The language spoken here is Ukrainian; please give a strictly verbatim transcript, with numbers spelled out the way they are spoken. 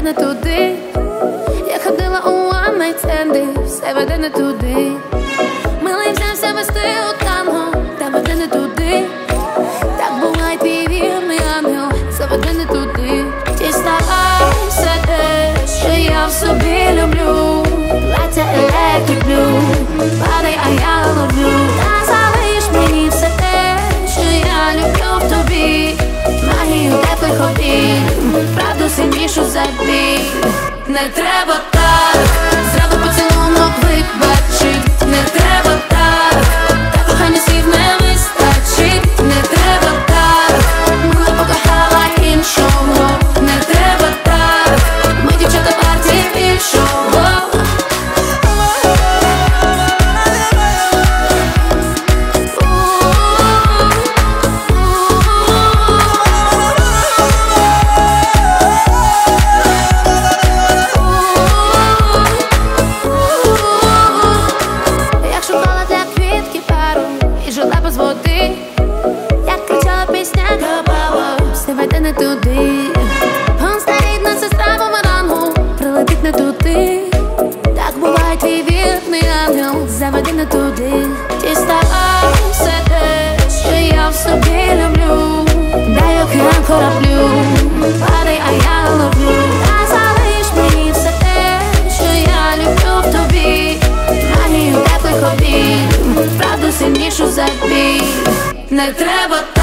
веде не туди. Я ходила у one night stand, все веде не туди. Милий взявся вести у танго, та веде не туди. Так буває твій вірний ангел, заведе не туди. Діставайся те, що я в собі люблю. Плаття electric blue, падай, а я ловлю. Та залиш мені все те, що я люблю в тобі. Магію теплих обійм, правду сильнішу за біль. Не треба так, зразу поцілунок вибачить. Не треба так, та кохання слів не вистачить. Не треба так, мила покохала іншого. Не треба так, ми дівчата партії більшого. Без води, як кричала пісня Кабала, все веде не туди. Он стоїть на сестра бумерангу, прилетить не туди. Так буває твій вірний ангел, заведе не туди. Діставай все те, що я в собі люблю. Дай океан кораблю, падай, а я ловлю. Та залиш мені все те, що я люблю в тобі. Магію теплих обійм, правду сильнішу за біль. Не треба так.